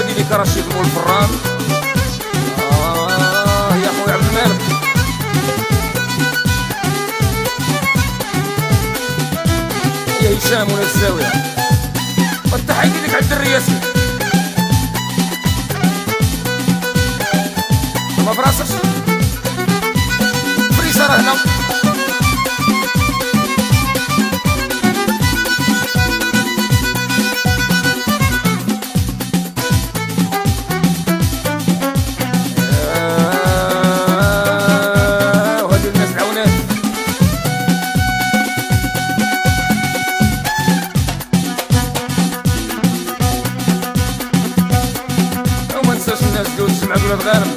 وادي لك رشيد مول الفران. يا خويا عبد المالك يا هشام ولا الزاوية والتحية لك عبد الرياسي ما براسكش فريسة راه هنا. الناس ديال الجمعة بلاد غانم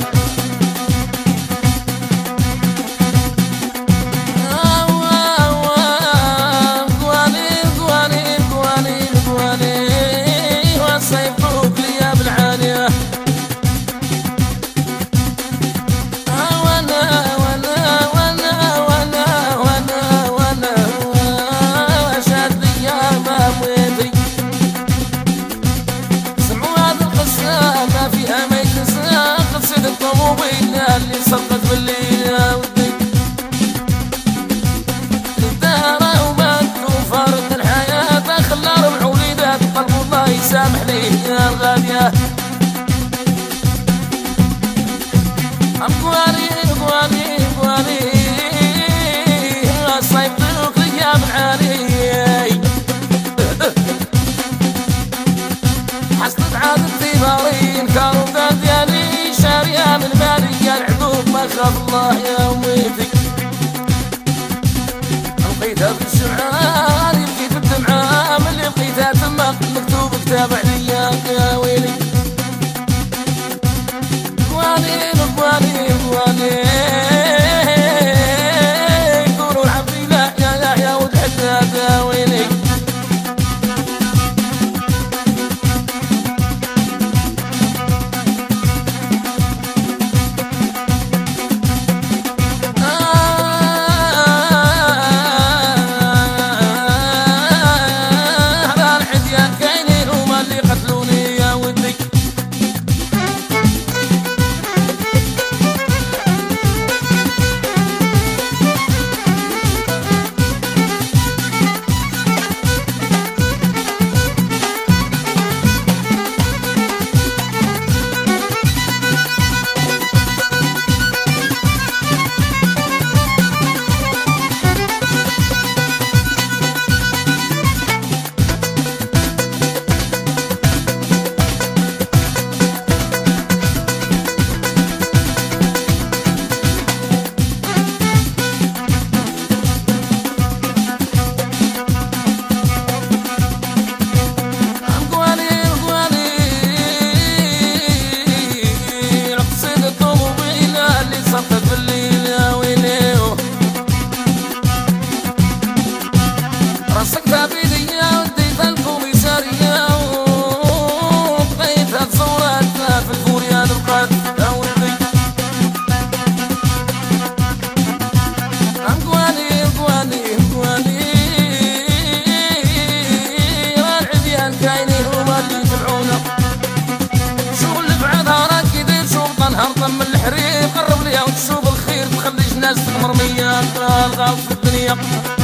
وصيفوك ليا بالعالية وانا شاد ليا ما بغيتي سمعوا هاد القصة ما فيها ما يتنسى قصة الطوموبيل اللي صدقت بالليل ودي الدارة وما تفارق الحياة خلى ربع وليدات قلب الله يسامح ليه يا الغالية. أبوالي أبوالي أبوالي صيفطوك ليا بالعالي حصلت عادتي بارين كارو ديالي شارية من مالي يا العذوب ما خاف الله يا وميتي لقيتها بالشمعة لقيت الدمعة من اللي لقيتها تما مكتوب كتاب عليا يا ويلي. قواني قواني قواني يقولوا العبدي لا يا ولد حداد يا ويلي. رصقتها بيديا وديتها الكوميسارية وبقيتها تصوراتها في الفوريان بقات يا ولدي. قواني قواني قواني راه العديان كاينين هما اللي يتبعونا شوف اللي في عادها راه كيدير شوف طنهر طم الحريق قرب ليها وتشوف الخير تخليش ناس مرمية الغلط في الدنيا.